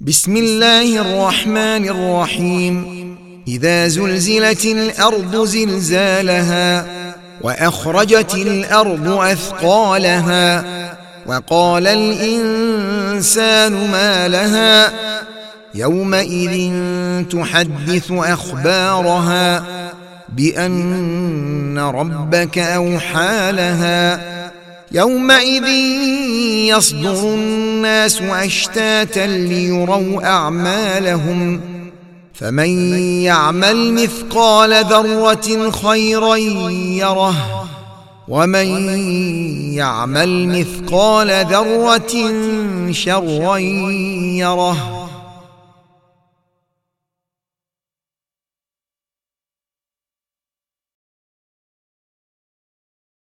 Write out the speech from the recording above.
بسم الله الرحمن الرحيم. إذا زلزلت الأرض زلزالها وأخرجت الأرض أثقالها وقال الإنسان ما لها يومئذ تحدث أخبارها بأن ربك أوحى لها يومئذ يصدر الناس أشتاتا ليروا أعمالهم فمن يعمل مثقال ذرة خيرا يره ومن يعمل مثقال ذرة شرا يره.